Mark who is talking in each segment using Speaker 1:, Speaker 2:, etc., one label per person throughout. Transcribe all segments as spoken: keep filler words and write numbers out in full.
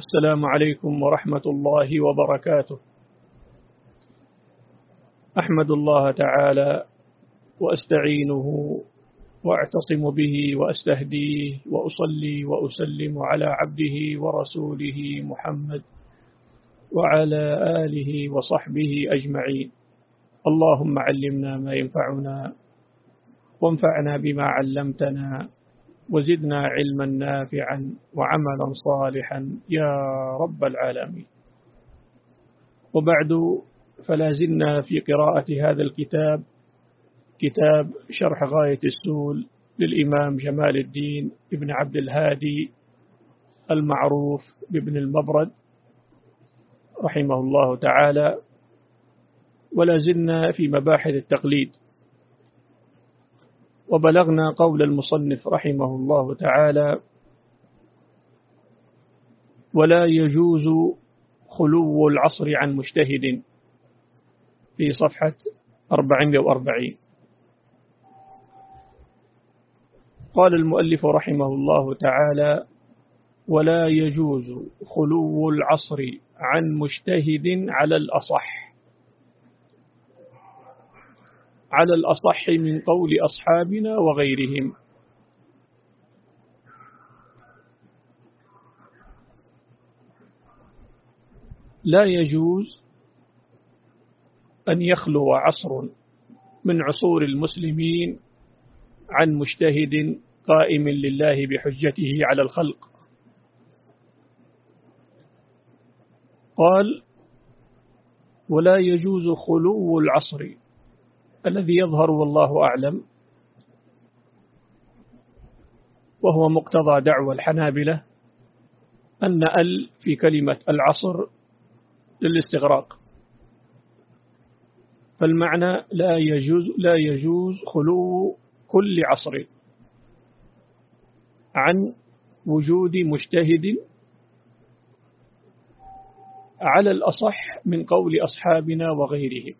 Speaker 1: السلام عليكم ورحمة الله وبركاته. أحمد الله تعالى وأستعينه وأعتصم به وأستهديه وأصلي وأسلم على عبده ورسوله محمد وعلى آله وصحبه أجمعين. اللهم علمنا ما ينفعنا وانفعنا بما علمتنا وزدنا علما نافعا وعملا صالحا يا رب العالمين. وبعد، فلا زلنا في قراءة هذا الكتاب، كتاب شرح غاية السول للإمام جمال الدين ابن عبد الهادي المعروف بابن المبرد رحمه الله تعالى، ولا زلنا في مباحث التقليد، وبلغنا قول المصنف رحمه الله تعالى: ولا يجوز خلو العصر عن مجتهد، في صفحة أربعمائة وأربعين. قال المؤلف رحمه الله تعالى: ولا يجوز خلو العصر عن مجتهد على الأصح، على الأصح من قول أصحابنا وغيرهم. لا يجوز أن يخلو عصر من عصور المسلمين عن مجتهد قائم لله بحجته على الخلق. قال: ولا يجوز خلو العصر. الذي يظهر والله أعلم، وهو مقتضى دعوى الحنابلة، أن ال في كلمة العصر للاستغراق، فالمعنى لا يجوز لا يجوز خلو كل عصر عن وجود مجتهد على الأصح من قول أصحابنا وغيرهم.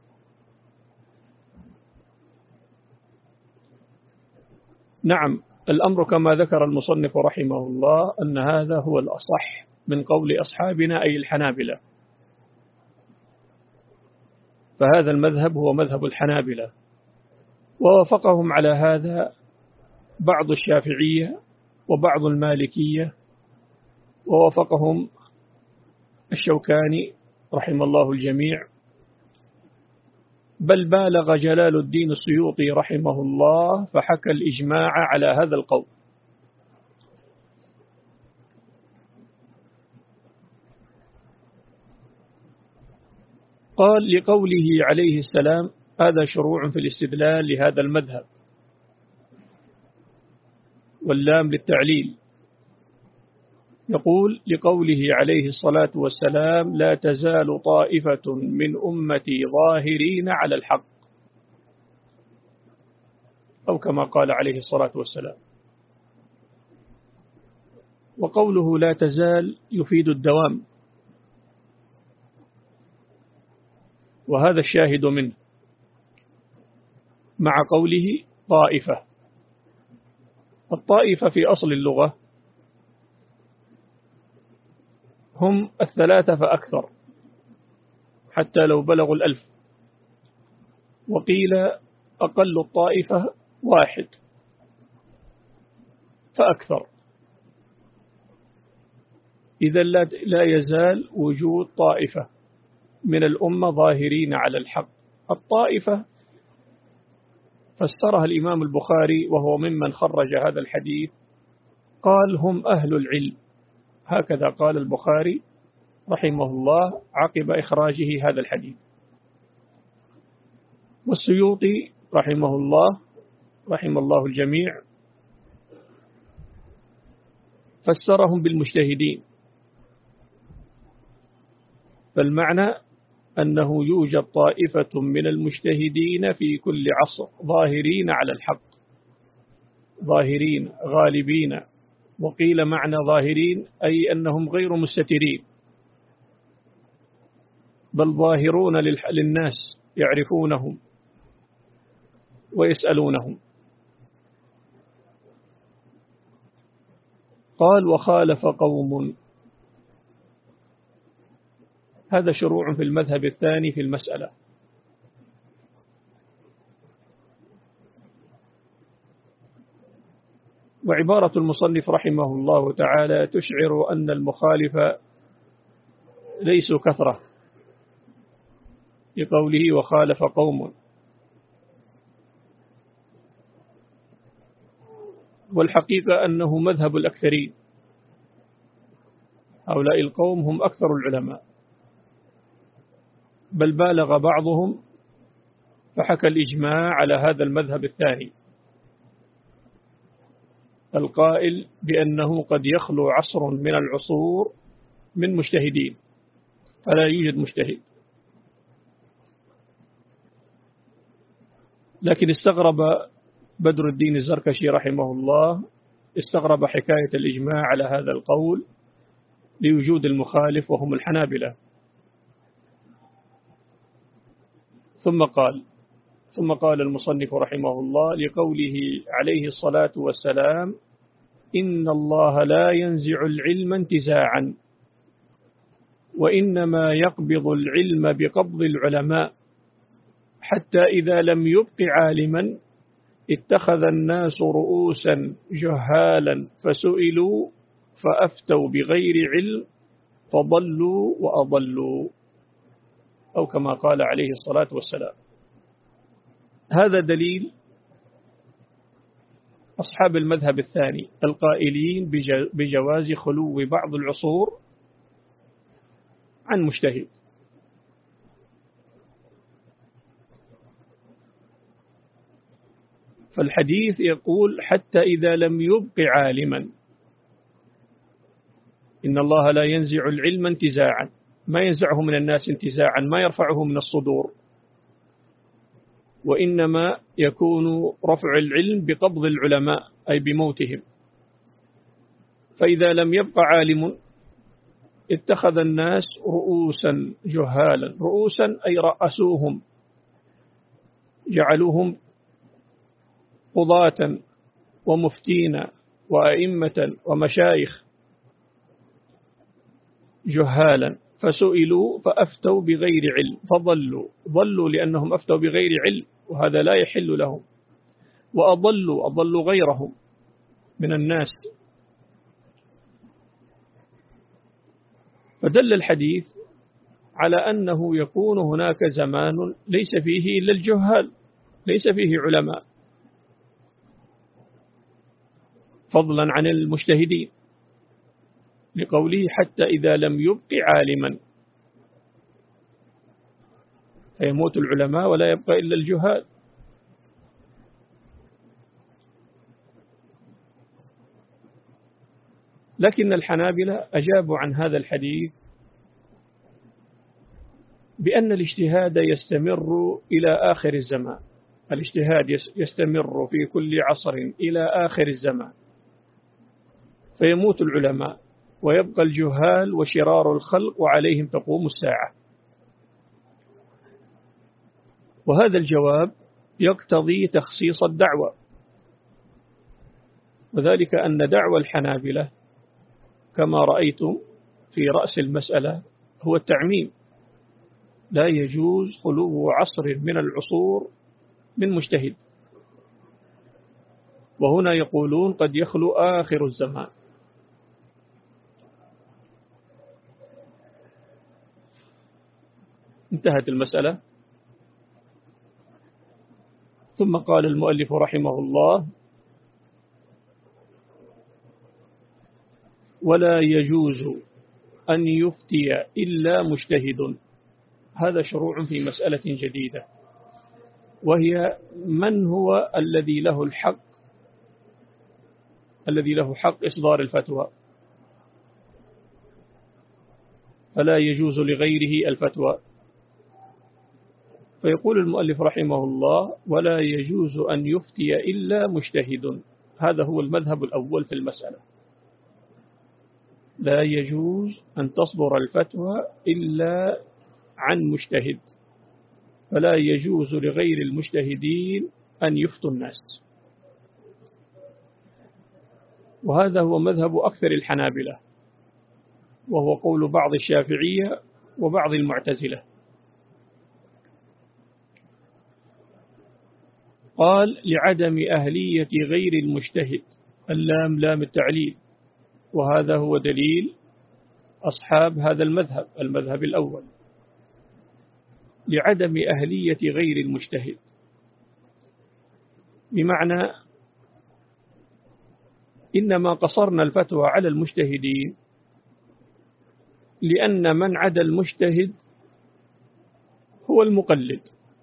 Speaker 1: نعم، الأمر كما ذكر المصنف رحمه الله أن هذا هو الأصح من قول أصحابنا أي الحنابلة، فهذا المذهب هو مذهب الحنابلة، ووافقهم على هذا بعض الشافعية وبعض المالكية، ووافقهم الشوكاني رحم الله الجميع، بل بالغ جلال الدين السيوطي رحمه الله فحكى الإجماع على هذا القول. قال: لقوله عليه السلام، هذا شروع في الاستدلال لهذا المذهب، واللام للتعليل. يقول: لقوله عليه الصلاة والسلام: لا تزال طائفة من أمتي ظاهرين على الحق، أو كما قال عليه الصلاة والسلام. وقوله لا تزال يفيد الدوام، وهذا الشاهد منه، مع قوله طائفة. الطائفة في أصل اللغة هم الثلاثة فأكثر، حتى لو بلغوا الألف، وقيل أقل الطائفة واحد فأكثر. إذا لا يزال وجود طائفة من الأمة ظاهرين على الحق. الطائفة فسرها الإمام البخاري وهو ممن خرج هذا الحديث، قال: هم أهل العلم، هكذا قال البخاري رحمه الله عقب إخراجه هذا الحديث. والسيوطي رحمه الله رحم الله الجميع فسرهم بالمجتهدين، فالمعنى أنه يوجد طائفة من المجتهدين في كل عصر ظاهرين على الحق، ظاهرين غالبين. وقيل معنى ظاهرين أي أنهم غير مستترين، بل ظاهرون للناس، يعرفونهم ويسألونهم. قال: وخالف قوم هذا شروع في المذهب الثاني في المسألة. وعبارة المصنف رحمه الله تعالى تشعر أن المخالف ليسوا كثرة، لقوله وخالف قوم، والحقيقة أنه مذهب الأكثرين، هؤلاء القوم هم أكثر العلماء، بل بالغ بعضهم فحكى الإجماع على هذا المذهب الثاني القائل بأنه قد يخلو عصر من العصور من مجتهدين فلا يوجد مجتهد. لكن استغرب بدر الدين الزركشي رحمه الله، استغرب حكاية الإجماع على هذا القول لوجود المخالف وهم الحنابلة. ثم قال ثم قال المصنف رحمه الله لقوله عليه الصلاة والسلام إن الله لا ينزع العلم انتزاعا وإنما يقبض العلم بقبض العلماء حتى إذا لم يبق عالما اتخذ الناس رؤوسا جهالا فسئلوا فأفتوا بغير علم فضلوا وأضلوا، أو كما قال عليه الصلاة والسلام. هذا دليل أصحاب المذهب الثاني القائلين بجواز خلو بعض العصور عن مجتهد. فالحديث يقول حتى إذا لم يبق عالما، إن الله لا ينزع العلم انتزاعا، ما ينزعه من الناس انتزاعا، ما يرفعه من الصدور، وإنما يكون رفع العلم بقبض العلماء أي بموتهم. فإذا لم يبق عالم اتخذ الناس رؤوسا جهالا، رؤوسا أي رأسوهم، جعلوهم قضاة ومفتين وأئمة ومشايخ جهالا، فسئلوا فأفتوا بغير علم فضلوا، ضلوا لأنهم أفتوا بغير علم وهذا لا يحل لهم، وأضلوا أضلوا غيرهم من الناس. فدل الحديث على أنه يكون هناك زمان ليس فيه إلا الجهال، ليس فيه علماء، فضلا عن المجتهدين، لقوله حتى إذا لم يبق عالما، فيموت العلماء ولا يبقى إلا الجهال. لكن الحنابلة أجابوا عن هذا الحديث بأن الاجتهاد يستمر إلى آخر الزمان، الاجتهاد يستمر في كل عصر إلى آخر الزمان، فيموت العلماء ويبقى الجهال وشرار الخلق وعليهم تقوم الساعة. وهذا الجواب يقتضي تخصيص الدعوة، وذلك أن دعوى الحنابلة كما رأيتم في رأس المسألة هو التعميم، لا يجوز خلو عصر من العصور من مجتهد. وهنا يقولون قد يخلو آخر الزمان. انتهت المسألة. ثم قال المؤلف رحمه الله ولا يجوز أن يفتي إلا مجتهد. هذا شروع في مسألة جديدة، وهي من هو الذي له الحق الذي له حق إصدار الفتوى، فلا يجوز لغيره الفتوى. فيقول المؤلف رحمه الله ولا يجوز أن يفتي إلا مجتهد. هذا هو المذهب الأول في المسألة، لا يجوز أن تصدر الفتوى إلا عن مجتهد، فلا يجوز لغير المجتهدين أن يفتوا الناس. وهذا هو مذهب أكثر الحنابلة، وهو قول بعض الشافعية وبعض المعتزلة. قال لعدم أهلية غير المجتهد، اللام لام التعليل، وهذا هو دليل أصحاب هذا المذهب، المذهب الأول، لعدم أهلية غير المجتهد، بمعنى إنما قصرنا الفتوى على المجتهدين لأن من عدا المجتهد هو المقلد،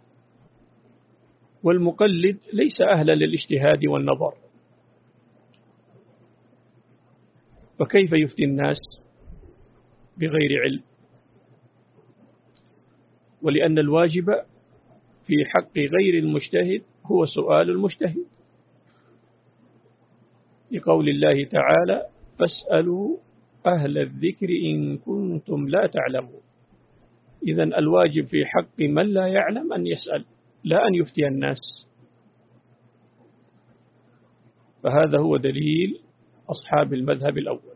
Speaker 1: والمقلد ليس أهلا للاجتهاد والنظر، فكيف يفتي الناس بغير علم؟ ولأن الواجب في حق غير المجتهد هو سؤال المجتهد، لقول الله تعالى: فاسألوا أهل الذكر إن كنتم لا تعلمون. إذن الواجب في حق من لا يعلم أن يسأل، لا أن يفتي الناس. فهذا هو دليل أصحاب المذهب الأول.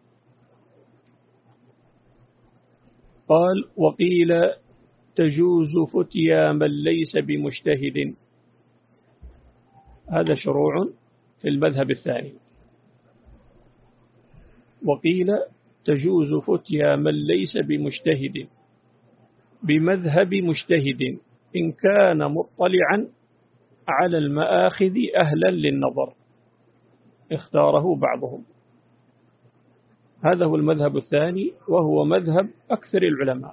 Speaker 1: قال: وقيل تجوز فتيا من ليس بمجتهد. هذا شروع في المذهب الثاني. وقيل تجوز فتيا من ليس بمجتهد بمذهب مجتهد إن كان مطلعا على المآخذ أهلا للنظر، اختاره بعضهم. هذا هو المذهب الثاني، وهو مذهب أكثر العلماء،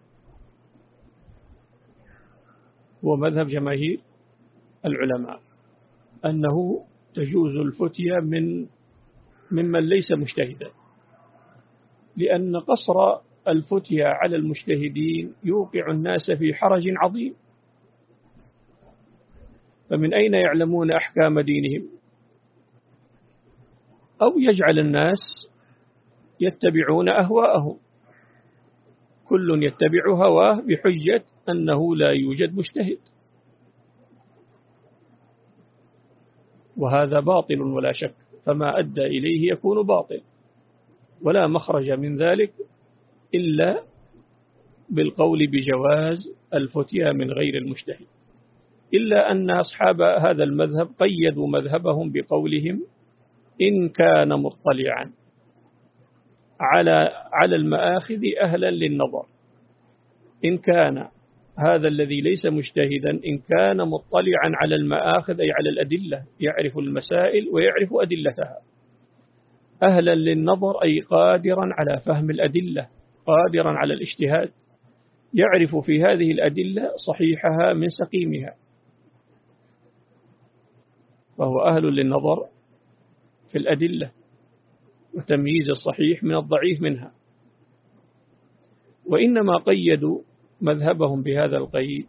Speaker 1: هو مذهب جماهير العلماء، أنه تجوز الفتيا من ممن ليس مجتهدا، لأن قصر الفتيا على المجتهدين يوقع الناس في حرج عظيم، فمن أين يعلمون أحكام دينهم؟ أو يجعل الناس يتبعون أهواءهم، كل يتبع هواه بحجة أنه لا يوجد مجتهد، وهذا باطل ولا شك، فما أدى إليه يكون باطل، ولا مخرج من ذلك إلا بالقول بجواز الفتيا من غير المجتهد، إلا أن أصحاب هذا المذهب قيدوا مذهبهم بقولهم: إن كان مطلعا على على المآخذ أهلا للنظر. إن كان هذا الذي ليس مجتهدا إن كان مطلعا على المآخذ أي على الأدلة، يعرف المسائل ويعرف أدلتها، أهلا للنظر أي قادرا على فهم الأدلة، قادرا على الاجتهاد، يعرف في هذه الأدلة صحيحها من سقيمها، فهو أهل للنظر في الأدلة وتمييز الصحيح من الضعيف منها. وإنما قيدوا مذهبهم بهذا القيد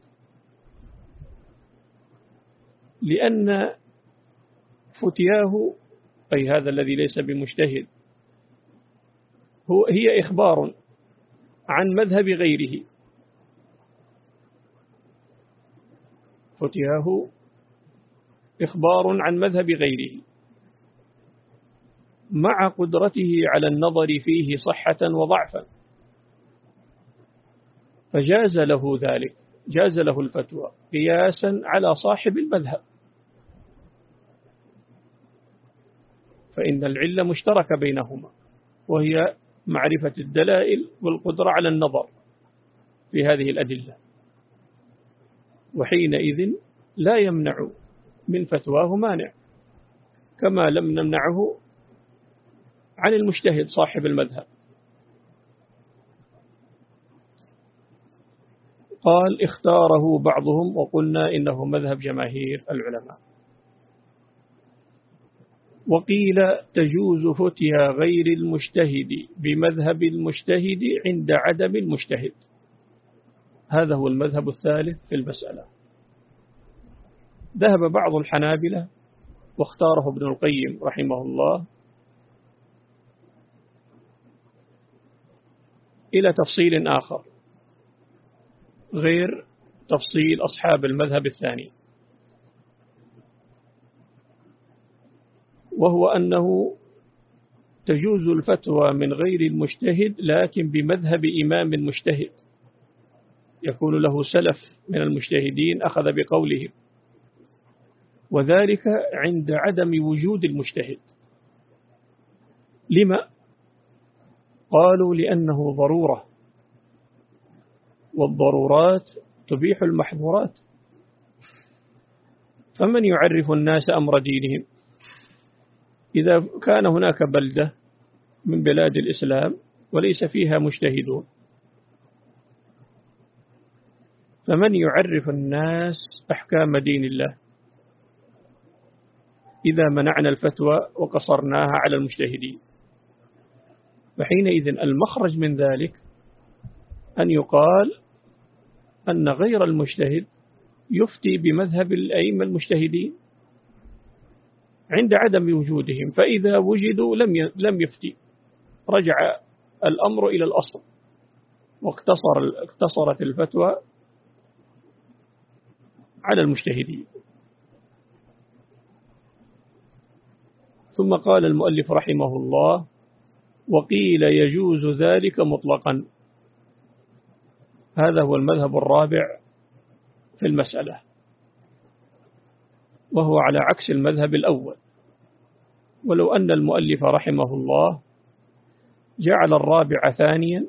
Speaker 1: لأن فتياه، أي هذا الذي ليس بمجتهد، هو هي إخبار عن مذهب غيره، فتياه إخبار عن مذهب غيره مع قدرته على النظر فيه صحة وضعفا، فجاز له ذلك، جاز له الفتوى قياسا على صاحب المذهب، فإن العلة مشتركة بينهما، وهي معرفة الدلائل والقدرة على النظر في هذه الأدلة، وحينئذ لا يمنع من فتواه مانع، كما لم نمنعه عن المجتهد صاحب المذهب. قال: اختاره بعضهم، وقلنا إنه مذهب جماهير العلماء. وقيل تجوز فتيا غير المجتهد بمذهب المجتهد عند عدم المجتهد. هذا هو المذهب الثالث في المسألة. ذهب بعض الحنابلة واختاره ابن القيم رحمه الله إلى تفصيل آخر غير تفصيل أصحاب المذهب الثاني، وهو أنه تجوز الفتوى من غير المجتهد لكن بمذهب إمام مجتهد يكون له سلف من المجتهدين أخذ بقوله، وذلك عند عدم وجود المجتهد. لما؟ قالوا لأنه ضرورة، والضرورات تبيح المحظورات. فمن يعرف الناس أمر دينهم؟ إذا كان هناك بلدة من بلاد الإسلام وليس فيها مجتهدون، فمن يعرف الناس أحكام دين الله إذا منعنا الفتوى وقصرناها على المجتهدين؟ فحينئذ المخرج من ذلك أن يقال أن غير المجتهد يفتي بمذهب الأئمة المجتهدين عند عدم وجودهم، فإذا وجدوا لم لم يفتي، رجع الأمر إلى الأصل واقتصر اقتصرت الفتوى على المجتهدين. ثم قال المؤلف رحمه الله: وقيل يجوز ذلك مطلقا. هذا هو المذهب الرابع في المسألة، وهو على عكس المذهب الأول. ولو أن المؤلف رحمه الله جعل الرابع ثانيا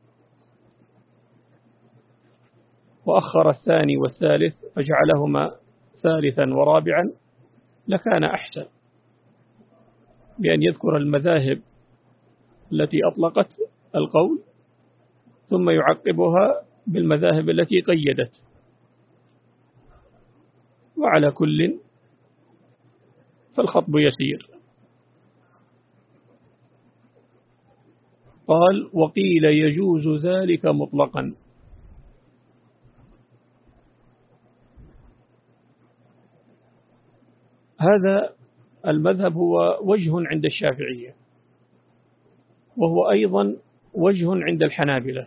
Speaker 1: وأخر الثاني والثالث فجعلهما ثالثا ورابعا لكان أحسن، بأن يذكر المذاهب التي أطلقت القول ثم يعقبها بالمذاهب التي قيدت. وعلى كل فالخطب يسير. قال: وقيل يجوز ذلك مطلقا. هذا المذهب هو وجه عند الشافعية، وهو أيضا وجه عند الحنابلة،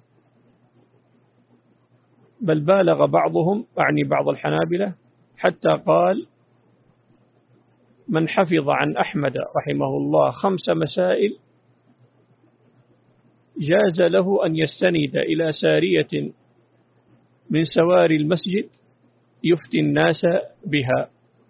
Speaker 1: بل بالغ بعضهم، أعني بعض الحنابلة، حتى قال: من حفظ عن أحمد رحمه الله خمس مسائل جاز له أن يستند إلى سارية من سواري المسجد يفتي الناس بها.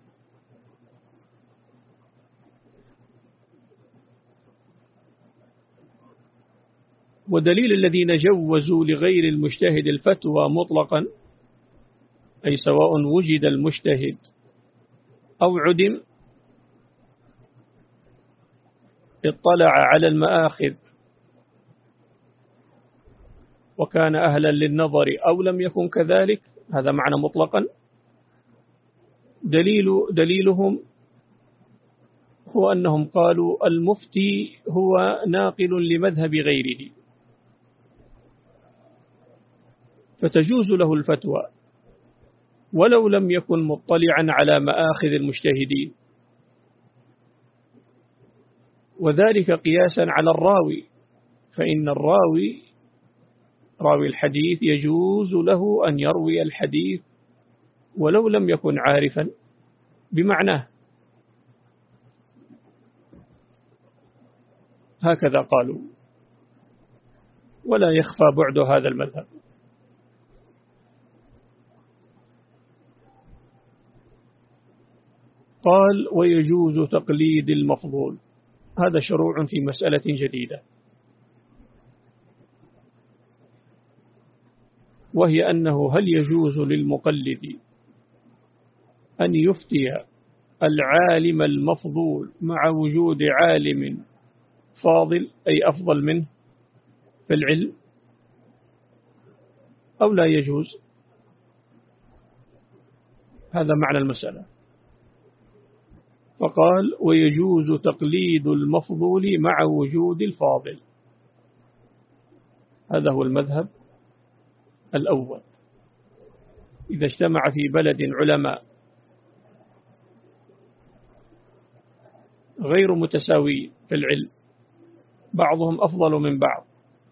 Speaker 1: ودليل الذين جوزوا لغير المجتهد الفتوى مطلقا، أي سواء وجد المجتهد أو عدم، اطلع على المآخذ وكان أهلا للنظر أو لم يكن كذلك، هذا معنى مطلقا. دليل دليلهم هو أنهم قالوا المفتي هو ناقل لمذهب غيره، فتجوز له الفتوى ولو لم يكن مطلعا على مآخذ المجتهدين، وذلك قياسا على الراوي، فإن الراوي راوي الحديث يجوز له أن يروي الحديث ولو لم يكن عارفا بمعناه. هكذا قالوا، ولا يخفى بعد هذا المذهب. قال: ويجوز تقليد المفضول. هذا شروع في مسألة جديدة، وهي أنه هل يجوز للمقلد أن يفتي العالم المفضول مع وجود عالم فاضل أي أفضل منه في العلم، أو لا يجوز؟ هذا معنى المسألة. فقال: ويجوز تقليد المفضول مع وجود الفاضل. هذا هو المذهب الأول. إذا اجتمع في بلد علماء غير متساوي في العلم، بعضهم أفضل من بعض،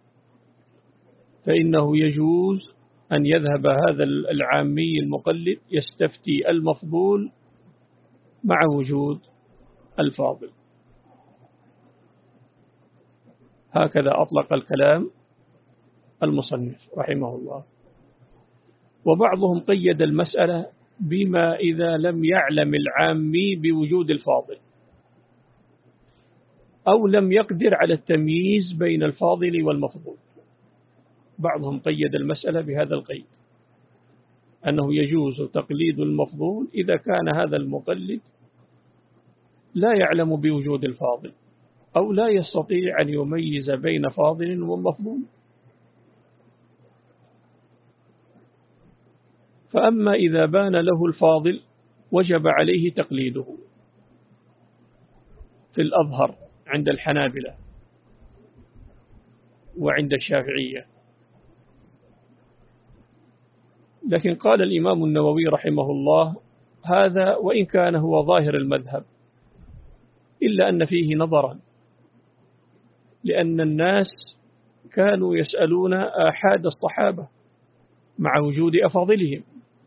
Speaker 1: فإنه يجوز أن يذهب هذا العامي المقلد يستفتي المفضول مع وجود الفاضل. هكذا أطلق الكلام المصنف رحمه الله. وبعضهم قيد المسألة بما إذا لم يعلم العامي بوجود الفاضل أو لم يقدر على التمييز بين الفاضل والمفضول. بعضهم قيد المسألة بهذا القيد، أنه يجوز تقليد المفضول إذا كان هذا المقلد لا يعلم بوجود الفاضل أو لا يستطيع أن يميز بين فاضل ومفضول. فأما إذا بان له الفاضل وجب عليه تقليده في الأظهر عند الحنابلة وعند الشافعية. لكن قال الإمام النووي رحمه الله هذا وإن كان هو ظاهر المذهب إلا أن فيه نظرا، لأن الناس كانوا يسألون آحاد الصحابة مع وجود أفاضلهم،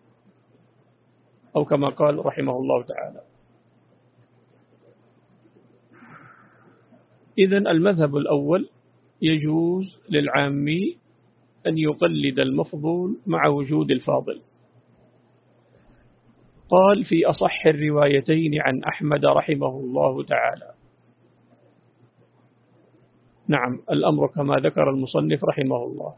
Speaker 1: أو كما قال رحمه الله تعالى. إذن المذهب الأول يجوز للعامي أن يقلد المفضول مع وجود الفاضل. قال في أصح الروايتين عن أحمد رحمه الله تعالى. نعم، الأمر كما ذكر المصنف رحمه الله.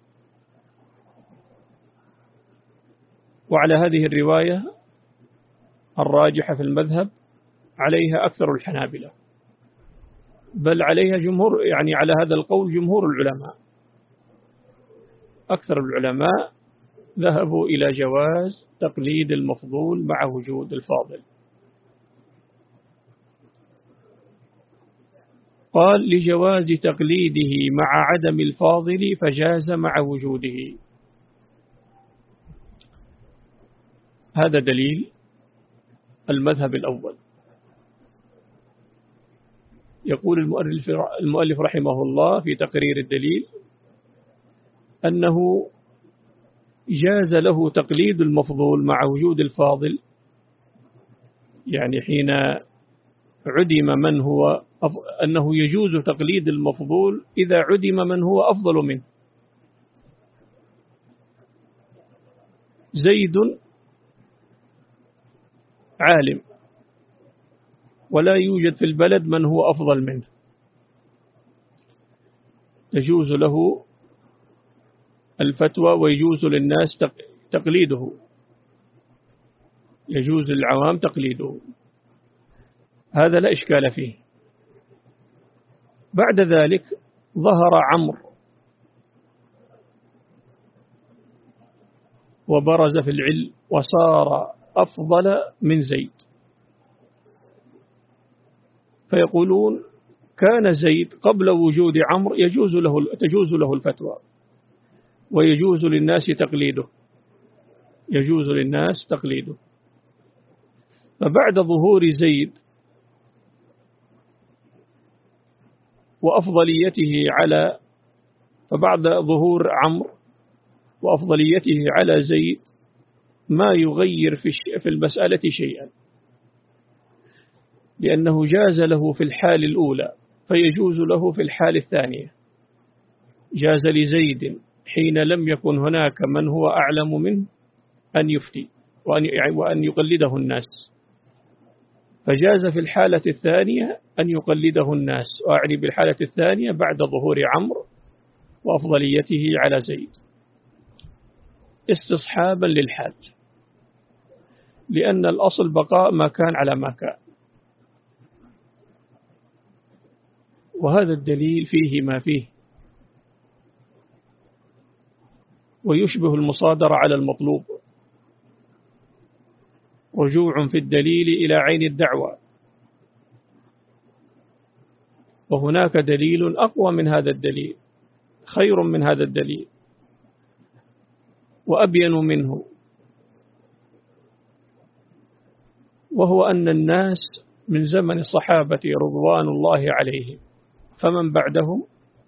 Speaker 1: وعلى هذه الرواية الراجحة في المذهب عليها أكثر الحنابلة، بل عليها جمهور، يعني على هذا القول جمهور العلماء. أكثر العلماء ذهبوا إلى جواز تقليد المفضول مع وجود الفاضل. قال لجواز تقليده مع عدم الفاضل فجاز مع وجوده. هذا دليل المذهب الأول. يقول المؤلف رحمه الله في تقرير الدليل أنه جاز له تقليد المفضول مع وجود الفاضل، يعني حين عدم من هو أنه يجوز تقليد المفضول إذا عدم من هو أفضل منه. زيد عالم ولا يوجد في البلد من هو أفضل منه، يجوز له الفتوى ويجوز للناس تقليده، يجوز للعوام تقليده، هذا لا إشكال فيه. بعد ذلك ظهر عمرو وبرز في العلم وصار أفضل من زيد، فيقولون كان زيد قبل وجود عمرو يجوز له تجوز له الفتوى ويجوز للناس تقليده، يجوز للناس تقليده. فبعد ظهور زيد وأفضليته على فبعد ظهور عمرو وأفضليته على زيد ما يغير في المسألة شيئا، لأنه جاز له في الحال الأولى فيجوز له في الحال الثانية. جاز لزيد حين لم يكن هناك من هو أعلم منه أن يفتي وأن يقلده الناس، فجاز في الحالة الثانية أن يقلده الناس، وأعني بالحالة الثانية بعد ظهور عمرو وأفضليته على زيد استصحابا للحال، لأن الأصل بقاء ما كان على ما كان. وهذا الدليل فيه ما فيه، ويشبه المصادرة على المطلوب، رجوع في الدليل إلى عين الدعوة. وهناك دليل أقوى من هذا الدليل، خير من هذا الدليل وأبين منه، وهو أن الناس من زمن الصحابة رضوان الله عليهم فمن بعدهم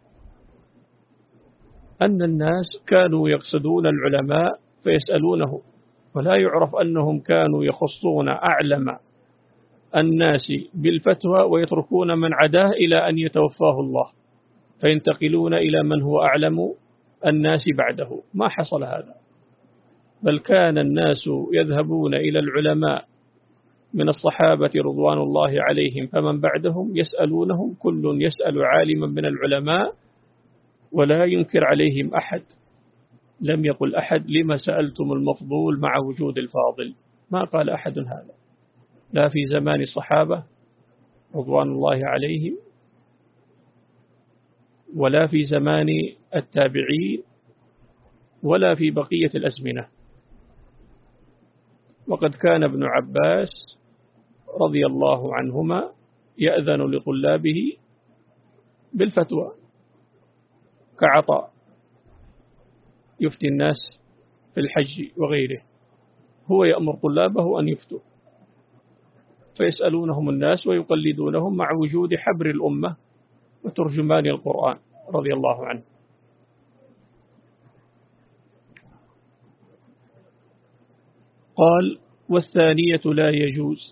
Speaker 1: أن الناس كانوا يقصدون العلماء فيسألونه، ولا يعرف أنهم كانوا يخصون أعلم الناس بالفتوى ويتركون من عداه إلى أن يتوفاه الله. فينتقلون إلى من هو أعلم الناس بعده. ما حصل هذا، بل كان الناس يذهبون إلى العلماء من الصحابة رضوان الله عليهم فمن بعدهم يسألونهم، كل يسأل عالما من العلماء ولا ينكر عليهم أحد. لم يقل أحد لما سألتم المفضول مع وجود الفاضل، ما قال أحد هذا، لا في زمان الصحابة رضوان الله عليهم ولا في زمان التابعين ولا في بقية الأزمنة. وقد كان ابن عباس رضي الله عنهما يأذن لطلابه بالفتوى كعطاء يفتي الناس في الحج وغيره، هو يأمر طلابه أن يفتوا، فيسألونهم الناس ويقلدونهم مع وجود حبر الأمة وترجمان القرآن رضي الله عنه. قال: والثانية لا يجوز.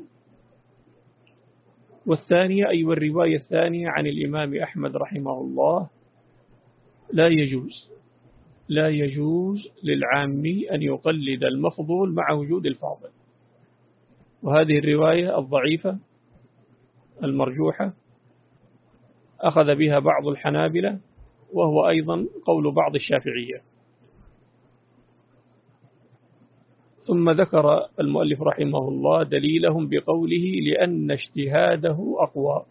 Speaker 1: والثانية أي والرواية الثانية عن الإمام أحمد رحمه الله لا يجوز، لا يجوز للعامي أن يقلد المفضول مع وجود الفاضل. وهذه الرواية الضعيفة المرجوحة أخذ بها بعض الحنابلة، وهو أيضا قول بعض الشافعية. ثم ذكر المؤلف رحمه الله دليلهم بقوله: لأن اجتهاده أقوى.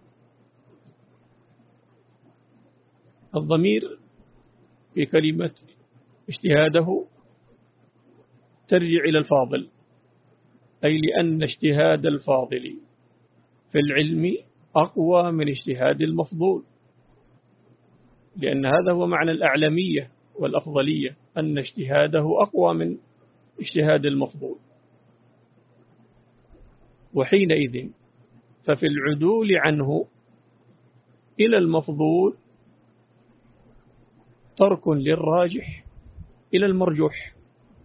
Speaker 1: الضمير في كلمة اجتهاده ترجع إلى الفاضل، أي لأن اجتهاد الفاضل في العلم أقوى من اجتهاد المفضول، لأن هذا هو معنى الأعلمية والأفضلية، أن اجتهاده أقوى من اجتهاد المفضول. وحينئذ ففي العدول عنه إلى المفضول ترك للراجح إلى المرجوح.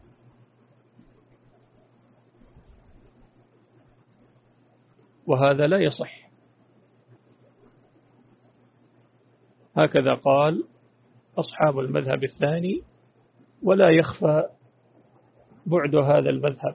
Speaker 1: وهذا لا يصح. هكذا قال أصحاب المذهب الثاني، ولا يخفى بعد هذا المذهب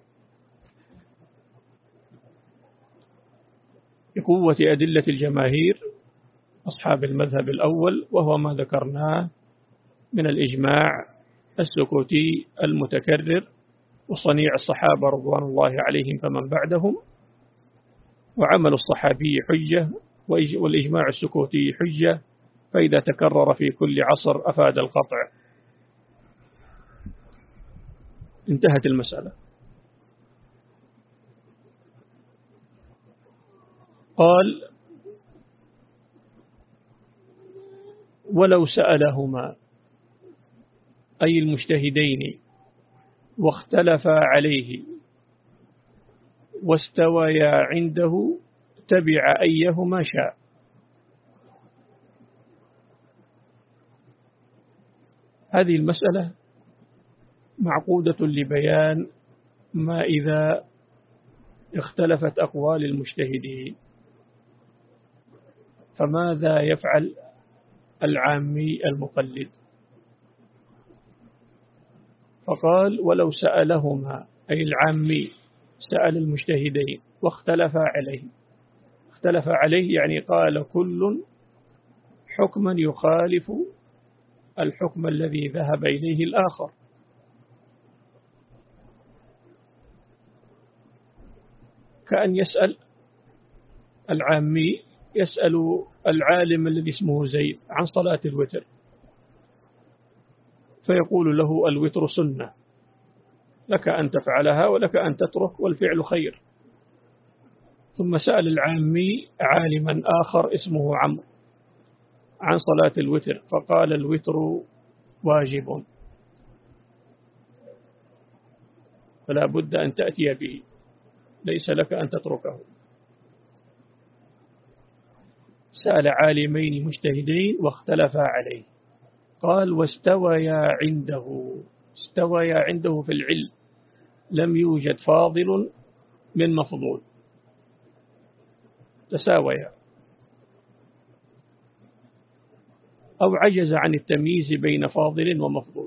Speaker 1: بقوة أدلة الجماهير أصحاب المذهب الأول، وهو ما ذكرناه من الإجماع السكوتي المتكرر وصنيع الصحابة رضوان الله عليهم فمن بعدهم، وعمل الصحابي حجة والإجماع السكوتي حجة، فإذا تكرر في كل عصر أفاد القطع. انتهت المسألة. قال: ولو سألهما أي المجتهدين واختلفا عليه واستويا عنده تبع أيهما شاء. هذه المسألة معقودة لبيان ما إذا اختلفت أقوال المجتهدين، فماذا يفعل العامي المقلد؟ فقال: ولو سألهما أي العامي سأل المجتهدين واختلفا عليه. اختلف عليه يعني قال كل حكما يخالف الحكم الذي ذهب إليه الآخر. كأن يسأل العامي يسأل العالم الذي اسمه زيد عن صلاة الوتر، فيقول له: الوتر سنة، لك أن تفعلها ولك أن تترك، والفعل خير. ثم سأل العامي عالما آخر اسمه عمرو عن صلاة الوتر، فقال: الوتر واجب، فلا بد أن تأتي به، ليس لك أن تتركه. سأل عالمين مجتهدين واختلفا عليه، قال: واستويا عنده. استويا عنده في العلم، لم يوجد فاضل من مفضول، تساويا. أو عجز عن التمييز بين فاضل ومفضول.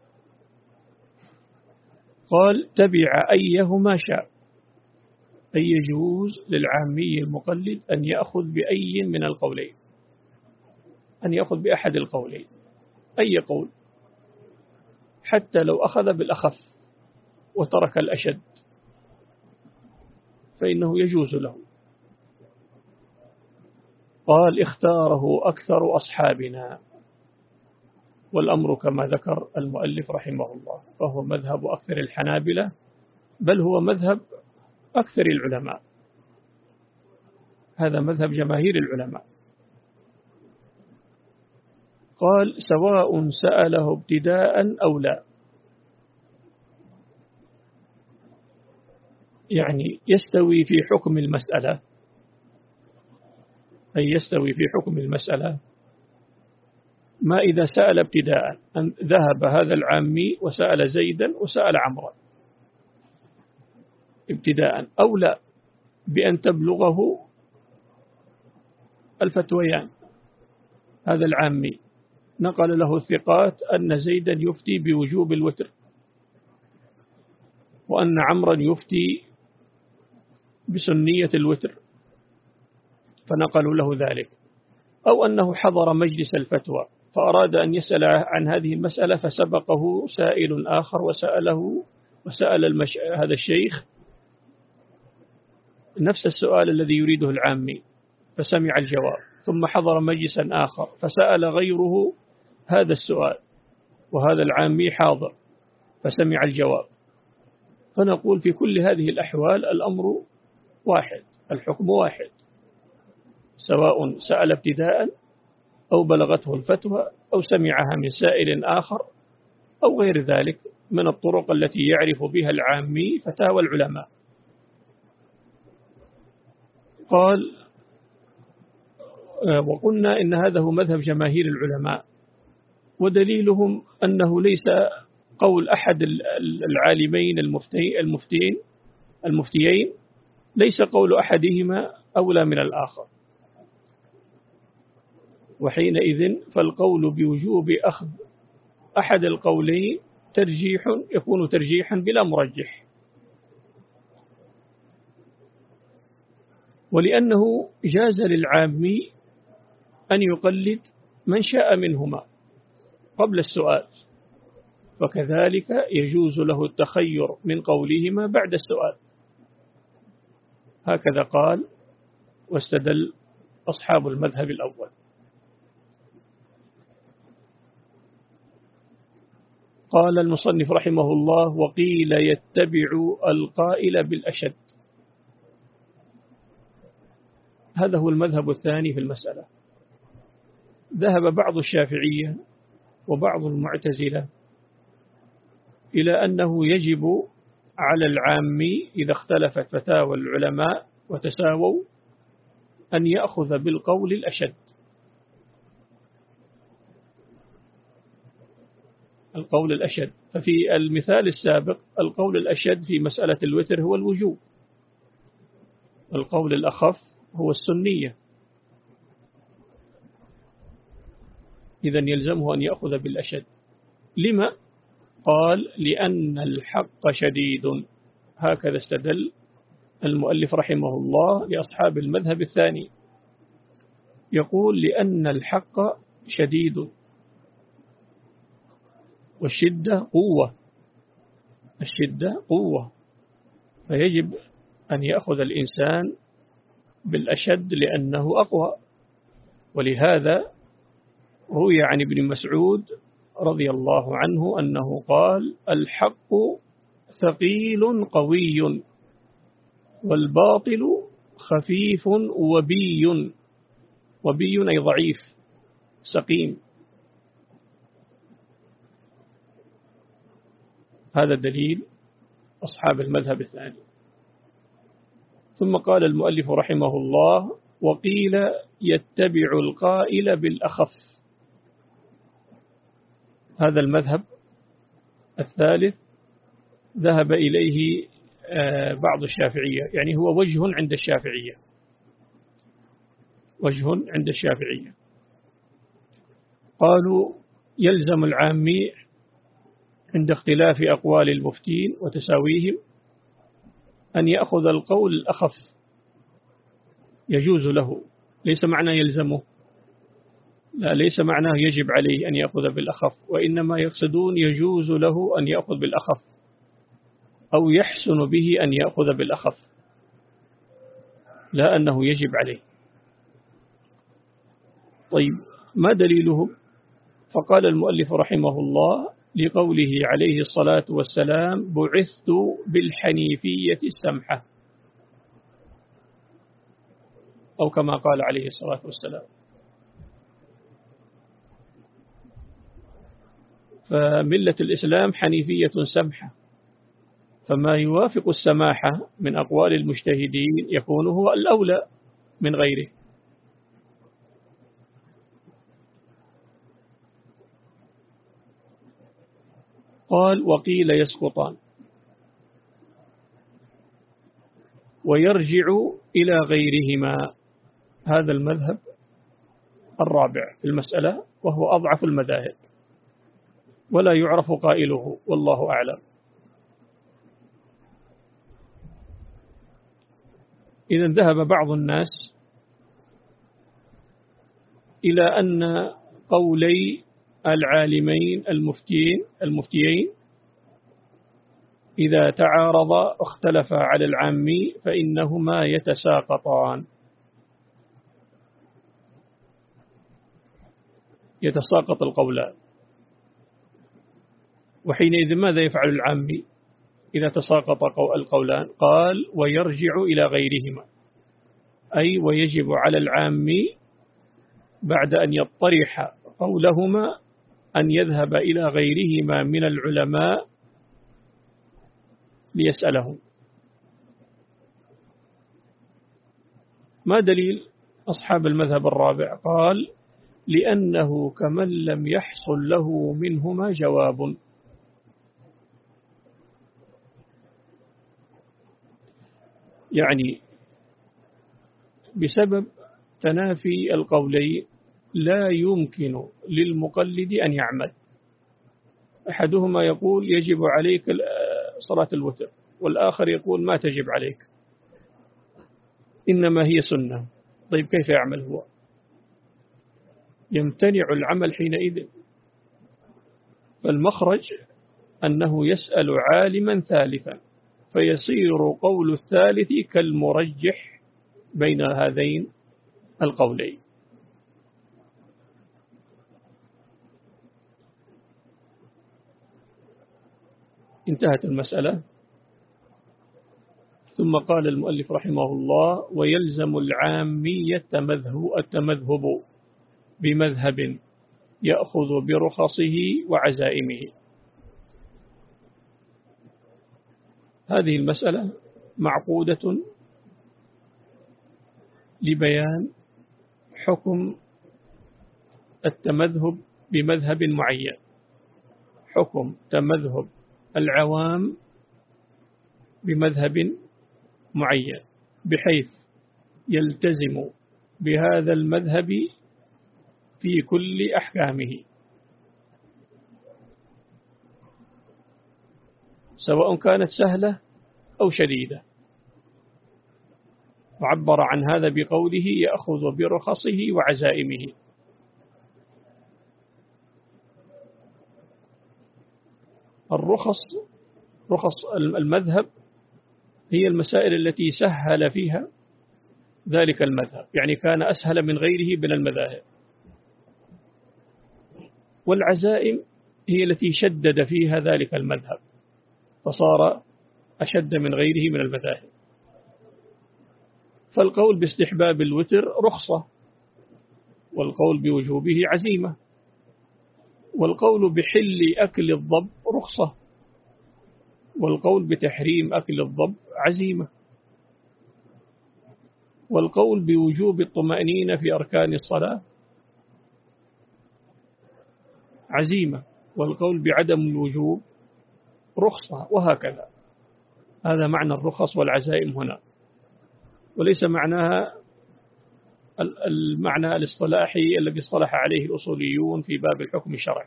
Speaker 1: قال تبع أيهما شاء، أي يجوز للعامي المقلد أن يأخذ بأي من القولين، أن يأخذ بأحد القولين، أي قول، حتى لو أخذ بالأخف وترك الأشد فإنه يجوز له. قال اختاره أكثر أصحابنا، والأمر كما ذكر المؤلف رحمه الله، فهو مذهب أكثر الحنابلة، بل هو مذهب أكثر العلماء، هذا مذهب جماهير العلماء. قال سواء سأله ابتداء أو لا، يعني يستوي في حكم المسألة، أي يستوي في حكم المسألة ما إذا سأل ابتداء، أن ذهب هذا العامي وسأل زيدا وسأل عمرا ابتداء، أو لا بأن تبلغه الفتويان. هذا العامي نقل له الثقات أن زيدا يفتي بوجوب الوتر، وأن عمرا يفتي بسنية الوتر، فنقلوا له ذلك. أو أنه حضر مجلس الفتوى فأراد أن يسأل عن هذه المسألة فسبقه سائل آخر وسأله وسأل المش... هذا الشيخ نفس السؤال الذي يريده العامي فسمع الجواب، ثم حضر مجلسا آخر فسأل غيره هذا السؤال وهذا العامي حاضر فسمع الجواب. فنقول في كل هذه الأحوال الأمر واحد، الحكم واحد، سواء سأل ابتداء أو بلغته الفتوى أو سمعها من سائل آخر أو غير ذلك من الطرق التي يعرف بها العامي فتاوى العلماء. قال وقلنا إن هذا هو مذهب جماهير العلماء، ودليلهم أنه ليس قول أحد العالمين المفتين المفتيين ليس قول أحدهما أولى من الآخر، وحينئذ فالقول بوجوب أخذ أحد القولين ترجيح يكون ترجيحا بلا مرجح، ولأنه جاز للعامي أن يقلد من شاء منهما قبل السؤال، فكذلك يجوز له التخير من قولهما بعد السؤال. هكذا قال واستدل أصحاب المذهب الأول. قال المصنف رحمه الله وقيل يتبع القائل بالأشد، هذا هو المذهب الثاني في المسألة. ذهب بعض الشافعية وبعض المعتزلة إلى أنه يجب على العامي إذا اختلفت فتاوى العلماء وتساووا أن يأخذ بالقول الأشد، القول الأشد. ففي المثال السابق القول الأشد في مسألة الوتر هو الوجوب، والقول الأخف هو السنية، إذن يلزمه أن يأخذ بالأشد. لما؟ قال لأن الحق شديد، هكذا استدل المؤلف رحمه الله لأصحاب المذهب الثاني، يقول لأن الحق شديد، والشدة قوة، الشدة قوة، فيجب أن يأخذ الإنسان بالأشد لأنه أقوى. ولهذا روي عن ابن مسعود رضي الله عنه أنه قال الحق ثقيل قوي والباطل خفيف وبي، وبي أي ضعيف سقيم. هذا دليل أصحاب المذهب الثاني. ثم قال المؤلف رحمه الله وقيل يتبع القائل بالأخف، هذا المذهب الثالث ذهب إليه بعض الشافعية، يعني هو وجه عند الشافعية، وجه عند الشافعية. قالوا يلزم العامي عند اختلاف أقوال المفتين وتساويهم أن يأخذ القول الأخف، يجوز له، ليس معنى يلزمه، لا، ليس معناه يجب عليه أن يأخذ بالأخف، وإنما يقصدون يجوز له أن يأخذ بالأخف أو يحسن به أن يأخذ بالأخف، لا أنه يجب عليه. طيب، ما دليله؟ فقال المؤلف رحمه الله لقوله عليه الصلاة والسلام: بعثت بالحنيفية السمحة، أو كما قال عليه الصلاة والسلام. فملة الإسلام حنيفية سمحة، فما يوافق السماحة من أقوال المجتهدين يكون هو الأولى من غيره. قال: وقيل يسقطان ويرجع إلى غيرهما. هذا المذهب الرابع في المسألة، وهو أضعف المذاهب ولا يعرف قائله، والله أعلم. إذا ذهب بعض الناس إلى أن قولي العالمين المفتين المفتيين إذا تعارضا اختلفا على العامي فإنهما يتساقطان، يتساقط القولان. وحينئذ ماذا يفعل العامي إذا تساقط القولان؟ قال: ويرجع إلى غيرهما، أي ويجب على العامي بعد أن يطرح قولهما أن يذهب إلى غيرهما من العلماء ليسألهم. ما دليل أصحاب المذهب الرابع؟ قال: لأنه كمن لم يحصل له منهما جواب. يعني بسبب تنافي القولين لا يمكن للمقلد أن يعمل. أحدهما يقول يجب عليك صلاة الوتر، والآخر يقول ما تجب عليك، إنما هي سنة. طيب كيف يعمل هو؟ يمتنع العمل حينئذ. فالمخرج أنه يسأل عالما ثالثا، فيصير قول الثالث كالمرجح بين هذين القولين. انتهت المسألة. ثم قال المؤلف رحمه الله: ويلزم العامي التمذهب بمذهب يأخذ برخصه وعزائمه. هذه المسألة معقودة لبيان حكم التمذهب بمذهب معين، حكم تمذهب العوام بمذهب معين، بحيث يلتزم بهذا المذهب في كل أحكامه، سواء كانت سهلة أو شديدة. وعبر عن هذا بقوله: يأخذ برخصه وعزائمه. الرخص، رخص المذهب، هي المسائل التي سهل فيها ذلك المذهب، يعني كان أسهل من غيره من المذاهب. والعزائم هي التي شدد فيها ذلك المذهب فصار أشد من غيره من المذاهب. فالقول باستحباب الوتر رخصة، والقول بوجوبه عزيمة، والقول بحل أكل الضب رخصة، والقول بتحريم أكل الضب عزيمة، والقول بوجوب الطمأنينة في أركان الصلاة عزيمة، والقول بعدم الوجوب رخصة، وهكذا. هذا معنى الرخص والعزائم هنا، وليس معناها المعنى الاصطلاحي الذي اصطلح عليه الأصوليون في باب الحكم الشرعي.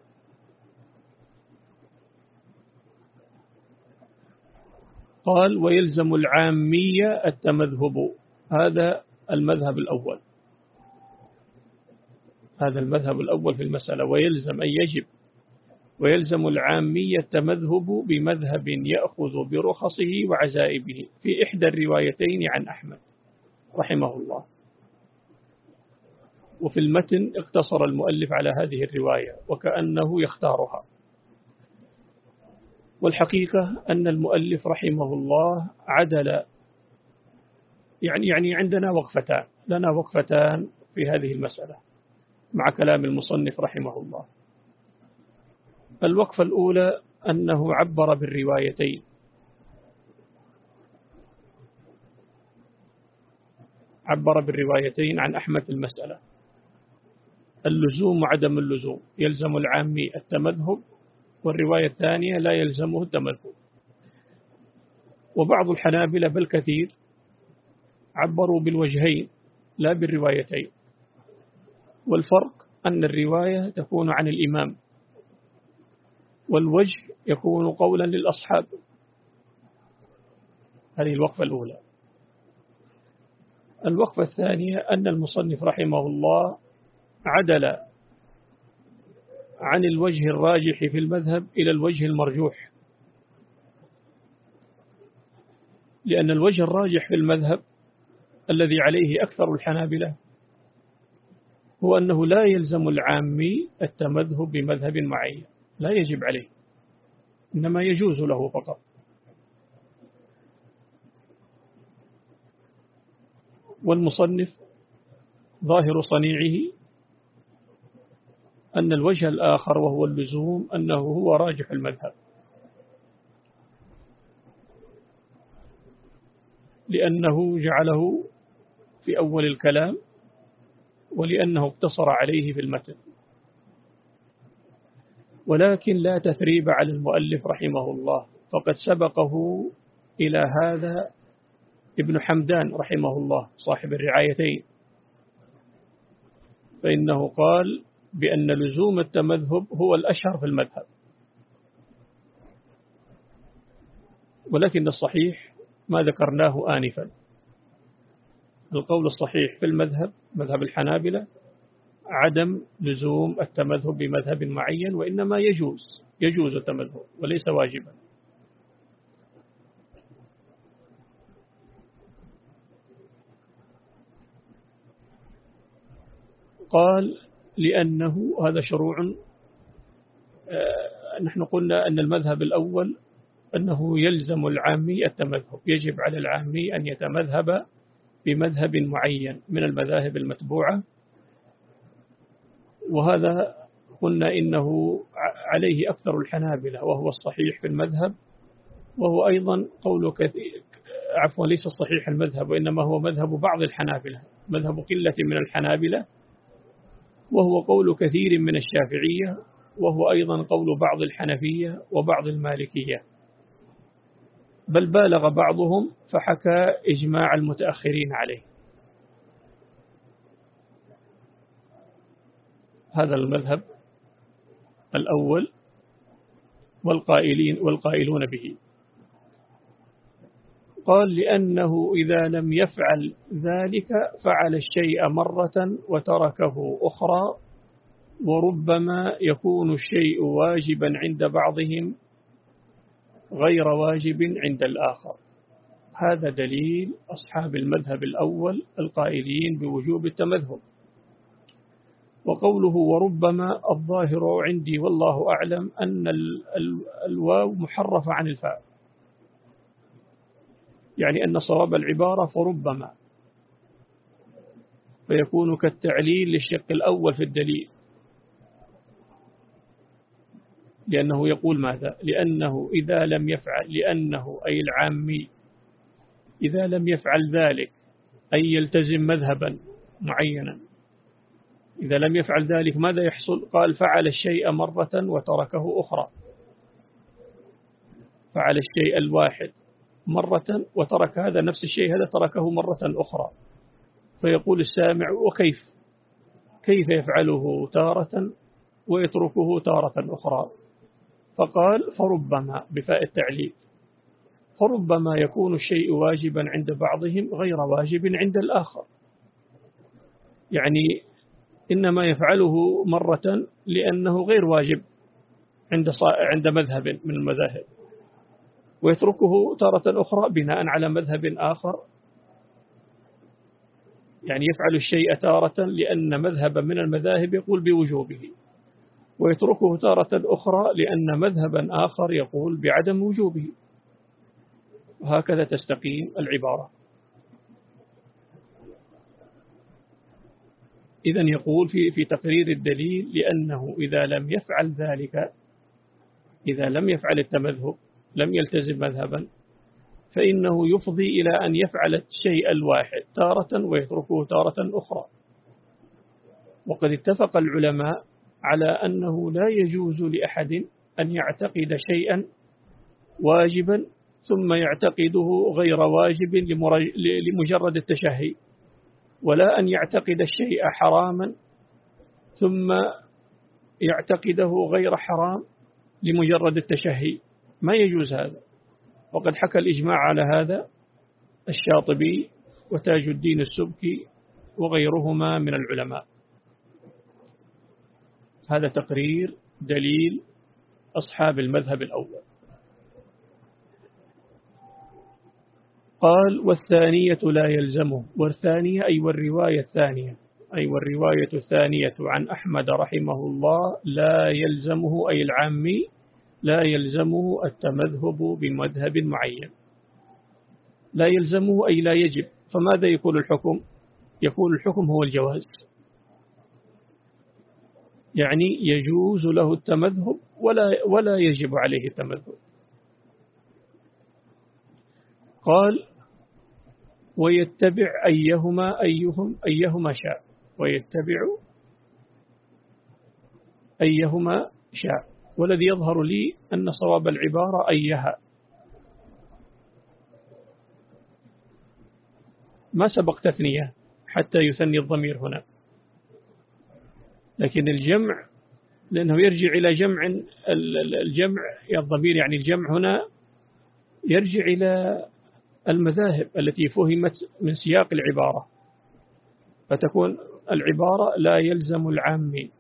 Speaker 1: قال ويلزم العامية التمذهب، هذا المذهب الأول، هذا المذهب الأول في المسألة، ويلزم أن يجب ويلزم العامية التمذهب بمذهب يأخذ برخصه وعزائبه في إحدى الروايتين عن أحمد رحمه الله. وفي المتن اقتصر المؤلف على هذه الرواية وكأنه يختارها، والحقيقة أن المؤلف رحمه الله عدل، يعني يعني عندنا وقفتان، لنا وقفتان في هذه المسألة مع كلام المصنف رحمه الله. الوقفة الأولى أنه عبر بالروايتين، عبر بالروايتين عن أحمد المسألة، اللزوم وعدم اللزوم، يلزم العامي التمذهب، والرواية الثانية لا يلزمه التمذهب. وبعض الحنابلة بل كثير عبروا بالوجهين لا بالروايتين، والفرق أن الرواية تكون عن الإمام والوجه يكون قولا للأصحاب. هذه الوقفة الأولى. الوقفة الثانية أن المصنف رحمه الله عدل عن الوجه الراجح في المذهب إلى الوجه المرجوح، لأن الوجه الراجح في المذهب الذي عليه أكثر الحنابلة هو أنه لا يلزم العامي التمذهب بمذهب معين، لا يجب عليه، إنما يجوز له فقط. والمصنف ظاهر صنيعه أن الوجه الآخر وهو اللزوم أنه هو راجح المذهب، لأنه جعله في أول الكلام ولأنه اقتصر عليه في المتن. ولكن لا تثريب على المؤلف رحمه الله، فقد سبقه إلى هذا ابن حمدان رحمه الله صاحب الرعايتين، فإنه قال بأن لزوم التمذهب هو الأشهر في المذهب، ولكن الصحيح ما ذكرناه آنفا، القول الصحيح في المذهب مذهب الحنابلة عدم لزوم التمذهب بمذهب معين، وإنما يجوز يجوز التمذهب وليس واجبا. قال لأنه هذا شروع، نحن قلنا أن المذهب الأول أنه يلزم العامي التمذهب، يجب على العامي أن يتمذهب بمذهب معين من المذاهب المتبوعة، وهذا قلنا إنه عليه أكثر الحنابلة وهو الصحيح في المذهب، وهو أيضا قول كثير، عفوا ليس الصحيح المذهب وإنما هو مذهب بعض الحنابلة، مذهب قلة من الحنابلة، وهو قول كثير من الشافعية، وهو أيضا قول بعض الحنفية وبعض المالكية، بل بالغ بعضهم فحكى إجماع المتأخرين عليه. هذا المذهب الأول والقائلين والقائلون به. قال لأنه إذا لم يفعل ذلك فعل الشيء مرة وتركه أخرى، وربما يكون الشيء واجبا عند بعضهم غير واجب عند الآخر. هذا دليل أصحاب المذهب الأول القائلين بوجوب التمذهب. وقوله وربما الظاهر عندي والله أعلم أن الواو محرفة عن الفاء، يعني أن صواب العبارة فربما، فيكون كالتعليل للشق الأول في الدليل، لأنه يقول ماذا؟ لأنه إذا لم يفعل، لأنه أي العامي إذا لم يفعل ذلك أي يلتزم مذهبا معينا، إذا لم يفعل ذلك ماذا يحصل؟ قال فعل الشيء مرة وتركه أخرى، فعل الشيء الواحد مرة وترك هذا نفس الشيء هذا تركه مرة أخرى، فيقول السامع: وكيف كيف يفعله تارة ويتركه تارة أخرى؟ فقال: فربما، بفاء التعليل، فربما يكون الشيء واجبا عند بعضهم غير واجب عند الآخر. يعني إنما يفعله مرة لأنه غير واجب عند عند مذهب من المذاهب، ويتركه تارة أخرى بناء على مذهب آخر. يعني يفعل الشيء تارة لأن مذهبا من المذاهب يقول بوجوبه، ويتركه تارة أخرى لأن مذهبا آخر يقول بعدم وجوبه، وهكذا تستقيم العبارة. إذن يقول في في تقرير الدليل: لأنه إذا لم يفعل ذلك، إذا لم يفعل التمذهب، لم يلتزم مذهبا، فإنه يفضي إلى أن يفعل الشيء الواحد تارة ويتركه تارة أخرى. وقد اتفق العلماء على أنه لا يجوز لأحد أن يعتقد شيئا واجبا ثم يعتقده غير واجب لمجرد التشهي، ولا أن يعتقد الشيء حراما ثم يعتقده غير حرام لمجرد التشهي، ما يجوز هذا. وقد حكى الإجماع على هذا الشاطبي وتاج الدين السبكي وغيرهما من العلماء. هذا تقرير دليل أصحاب المذهب الأول. قال: والثانية لا يلزمه. والثانية أي والرواية الثانية، أي والرواية الثانية عن أحمد رحمه الله لا يلزمه، أي العامي لا يلزمه التمذهب بمذهب معين. لا يلزمه أي لا يجب. فماذا يكون الحكم؟ يكون الحكم هو الجواز، يعني يجوز له التمذهب ولا ولا يجب عليه التمذهب. قال: ويتبع أيهما أيهم أيهما شاء، ويتبع أيهما شاء. والذي يظهر لي أن صواب العبارة أيها، ما سبق تثنية حتى يثني الضمير هنا، لكن الجمع لأنه يرجع إلى جمع، الجمع الضمير يعني الجمع هنا يرجع إلى المذاهب التي فهمت من سياق العبارة، فتكون العبارة: لا يلزم العامي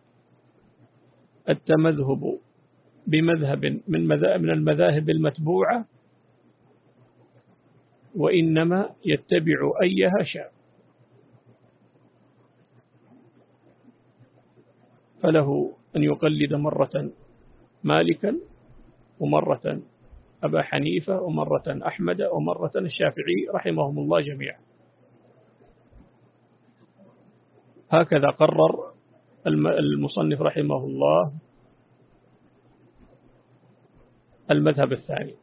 Speaker 1: التمذهب بمذهب من من المذاهب المتبوعة، وإنما يتبع أيها شاء. فله أن يقلد مرة مالكا، ومرة أبا حنيفة، ومرة أحمد، ومرة الشافعي رحمهم الله جميعا. هكذا قرر المصنف رحمه الله المذهب الثاني.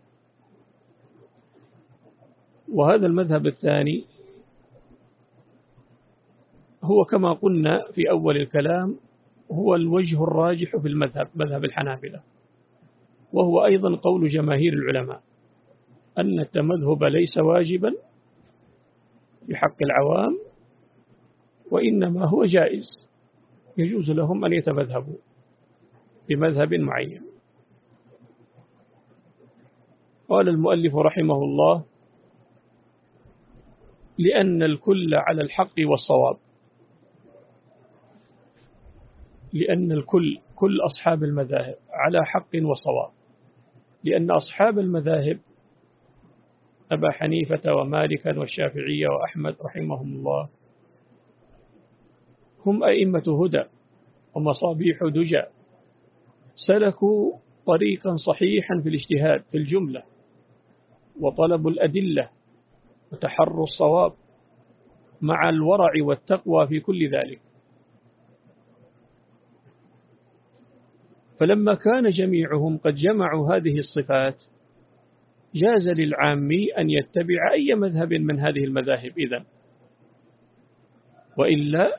Speaker 1: وهذا المذهب الثاني هو كما قلنا في أول الكلام هو الوجه الراجح في المذهب، مذهب الحنابلة، وهو أيضا قول جماهير العلماء أن التمذهب ليس واجبا في حق العوام، وإنما هو جائز، يجوز لهم أن يتمذهبوا بمذهب معين. قال المؤلف رحمه الله: لأن الكل على الحق والصواب. لأن الكل، كل أصحاب المذاهب، على حق وصواب، لأن أصحاب المذاهب أبا حنيفة ومالكا والشافعية وأحمد رحمهم الله هم أئمة هدى ومصابيح دجى، سلكوا طريقا صحيحا في الاجتهاد في الجملة، وطلبوا الأدلة وتحروا الصواب مع الورع والتقوى في كل ذلك. فلما كان جميعهم قد جمعوا هذه الصفات جاز للعامي أن يتبع أي مذهب من هذه المذاهب إذن، وإلا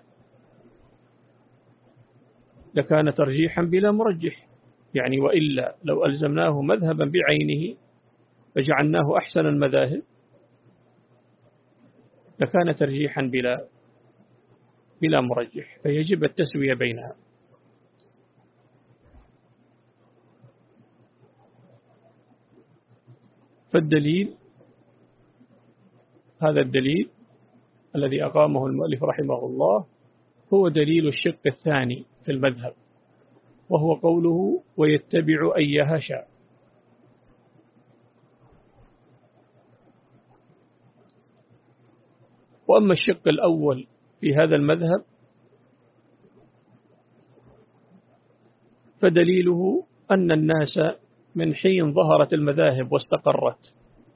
Speaker 1: لكان ترجيحا بلا مرجح. يعني وإلا لو ألزمناه مذهبا بعينه فجعلناه أحسن المذاهب لكان ترجيحا بلا بلا مرجح، فيجب التسوية بينها. فالدليل، هذا الدليل الذي أقامه المؤلف رحمه الله هو دليل الشق الثاني في المذهب، وهو قوله ويتبع أيها شاء. وأما الشق الأول في هذا المذهب فدليله أن الناس من حين ظهرت المذاهب واستقرت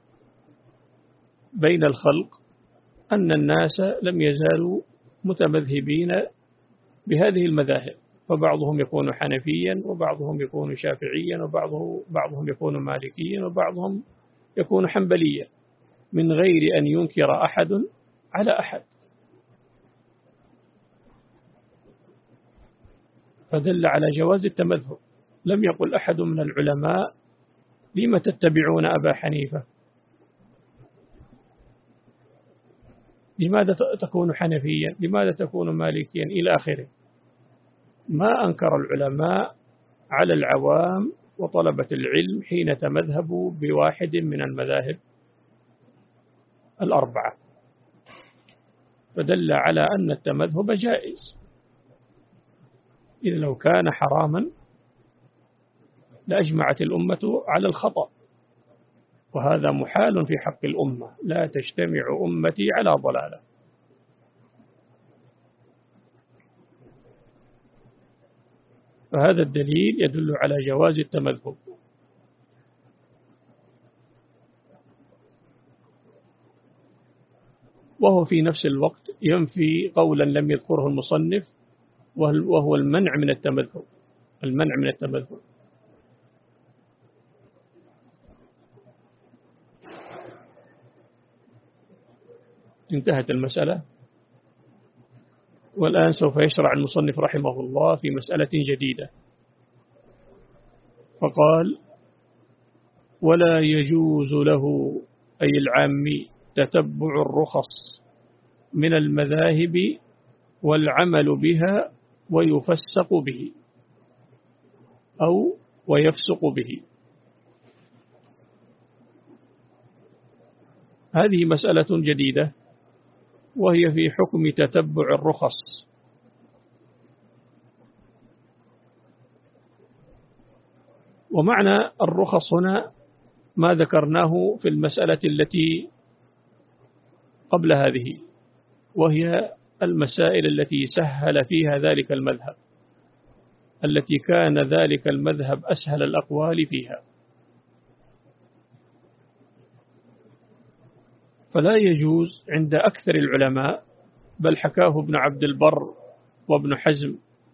Speaker 1: بين الخلق أن الناس لم يزالوا متمذهبين بهذه المذاهب، فبعضهم يكون حنفيا وبعضهم يكون شافعيا وبعضه بعضهم يكون مالكيا وبعضهم يكون حنبليا، من غير أن ينكر أحد على أحد. فدل على جواز التمذهب. لم يقل أحد من العلماء لم تتبعون أبا حنيفة، لماذا تكون حنفيا، لماذا تكون مالكيا إلى آخره. ما أنكر العلماء على العوام وطلبة العلم حين تمذهبوا بواحد من المذاهب الأربعة، فدل على أن التمذهب جائز. إذا لو كان حراما لأجمعت الأمة على الخطأ، وهذا محال في حق الأمة، لا تجتمع أمتي على ضلالة. فهذا الدليل يدل على جواز التمذهب. وهو في نفس الوقت ينفي قولا لم يذكره المصنف، وهو المنع من التمذهب. المنع من التمذهب انتهت المسألة. والآن سوف يشرع المصنف رحمه الله في مسألة جديدة، فقال ولا يجوز له أي العامي تتبع الرخص من المذاهب والعمل بها ويفسق به أو ويفسق به. هذه مسألة جديدة، وهي في حكم تتبع الرخص. ومعنى الرخص هنا ما ذكرناه في المسألة التي قبل هذه، وهي المسائل التي سهل فيها ذلك المذهب، التي كان ذلك المذهب أسهل الأقوال فيها. فلا يجوز عند أكثر العلماء، بل حكاه ابن عبد البر وابن حزم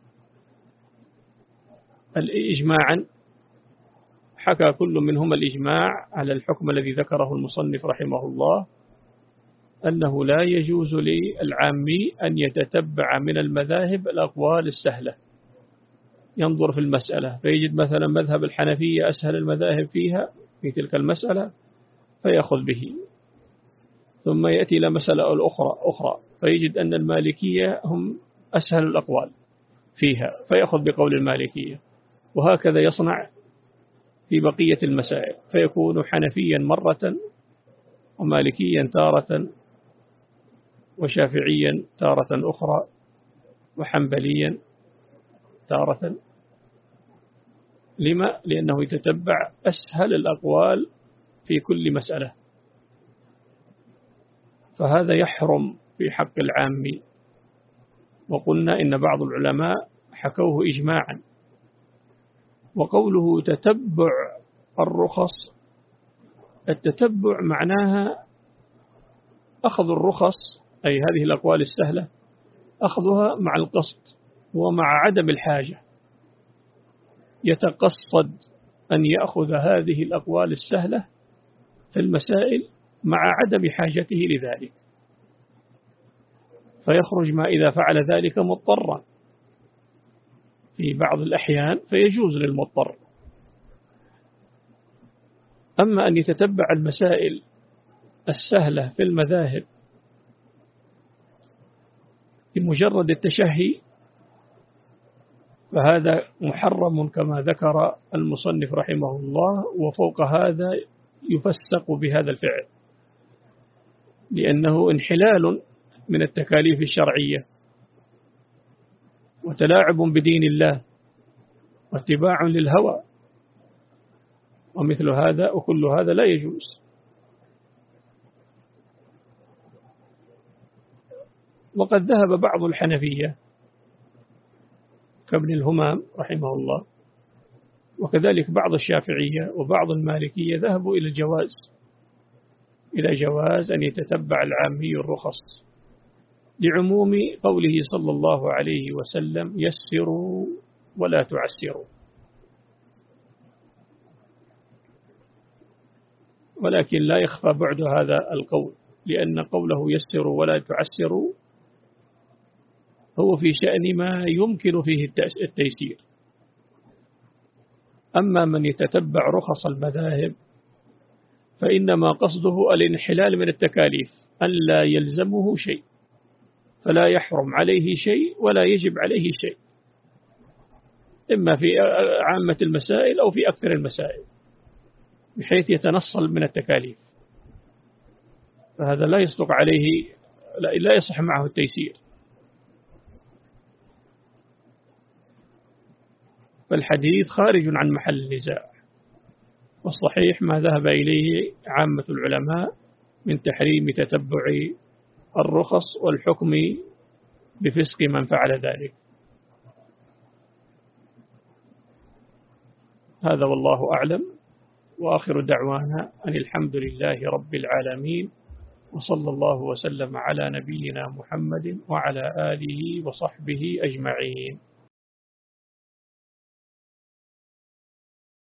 Speaker 1: الإجماعا، حكى كل منهما الإجماع على الحكم الذي ذكره المصنف رحمه الله، أنه لا يجوز للعامي أن يتتبع من المذاهب الأقوال السهلة، ينظر في المسألة فيجد مثلا مذهب الحنفية أسهل المذاهب فيها في تلك المسألة فيأخذ به، ثم يأتي إلى مسألة الأخرى أخرى فيجد أن المالكية هم أسهل الأقوال فيها فيأخذ بقول المالكية، وهكذا يصنع في بقية المسائل، فيكون حنفيا مرة ومالكيا تارة وشافعيا تارة أخرى وحنبليا تارة. لما؟ لأنه يتتبع أسهل الأقوال في كل مسألة، فهذا يحرم في حق العامي. وقلنا إن بعض العلماء حكوه إجماعا. وقوله تتبع الرخص، التتبع معناها أخذ الرخص، أي هذه الأقوال السهلة، أخذها مع القصد ومع عدم الحاجة، يتقصد أن يأخذ هذه الأقوال السهلة في المسائل مع عدم حاجته لذلك، فيخرج ما إذا فعل ذلك مضطرا في بعض الأحيان فيجوز للمضطر. أما أن يتتبع المسائل السهلة في المذاهب بمجرد التشهي فهذا محرم كما ذكر المصنف رحمه الله، وفوق هذا يفسق بهذا الفعل لأنه انحلال من التكاليف الشرعية وتلاعب بدين الله واتباع للهوى، ومثل هذا وكل هذا لا يجوز. وقد ذهب بعض الحنفية كابن الهمام رحمه الله، وكذلك بعض الشافعية وبعض المالكية ذهبوا إلى الجواز إلى جواز أن يتتبع العامي الرخص لعموم قوله صلى الله عليه وسلم يسروا ولا تعسروا. ولكن لا يخفى بعد هذا القول، لأن قوله يسروا ولا تعسروا هو في شأن ما يمكن فيه التيسير. أما من يتتبع رخص المذاهب فإنما قصده الانحلال من التكاليف، أن لا يلزمه شيء، فلا يحرم عليه شيء ولا يجب عليه شيء، إما في عامة المسائل أو في أكثر المسائل، بحيث يتنصل من التكاليف، فهذا لا يصدق عليه، لا يصح معه التيسير. فالحديث خارج عن محل النزاع، والصحيح ما ذهب إليه عامة العلماء من تحريم تتبع الرخص والحكم بفسق من فعل ذلك. هذا والله أعلم، وآخر دعوانا أن الحمد لله رب العالمين، وصلى الله وسلم على نبينا محمد وعلى آله وصحبه أجمعين.